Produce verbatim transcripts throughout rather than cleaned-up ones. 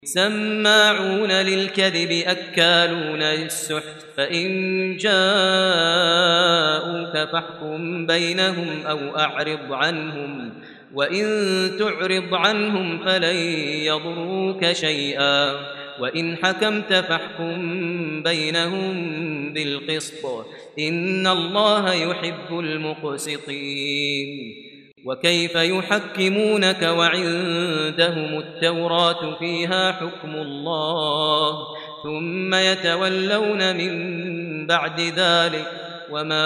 سماعون للكذب أكالون للسحت فإن جاءوك فاحكم بينهم أو أعرض عنهم وإن تعرض عنهم فلن يضروك شيئا وإن حكمت فاحكم بينهم بالقسط إن الله يحب المقسطين. وكيف يحكمونك وعندهم التوراة فيها حكم الله ثم يتولون من بعد ذلك وما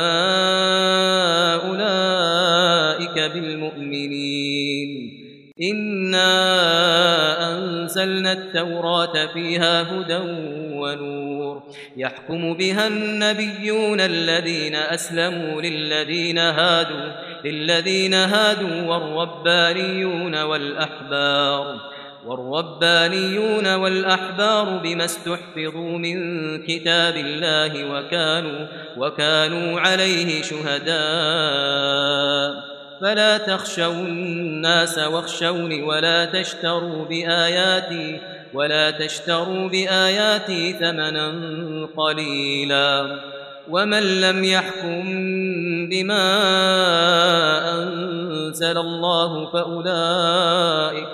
أولئك بالمؤمنين. إنا أنزلنا التوراة فيها هدى ونور يحكم بها النبيون الذين أسلموا للذين هادوا للذين هادوا والربانيون والأحبار والربانيون والأحبار بما استحفظوا من كتاب الله وكانوا وكانوا عليه شهداء فلا تخشوا الناس واخشوني ولا تشتروا بآياتي ولا تشتروا بآياتي ثمنا قليلا ومن لم يحكم بما أنزل الله فأولئك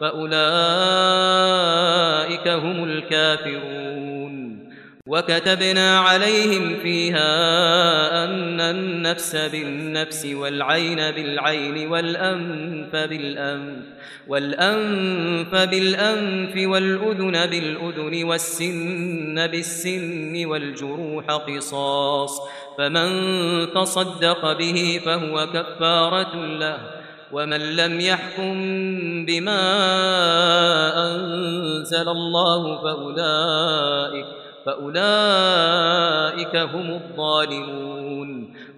فأولئك هم الكافرون. وكتبنا عليهم فيها أن النفس بالنفس والعين بالعين والأنف بالأنف والأنف بالأنف والأذن بالأذن والسن بالسن والجروح قصاص فمن تصدق به فهو كفارة له ومن لم يحكم بما أنزل الله فأولئك فأولئك هم الظالمون.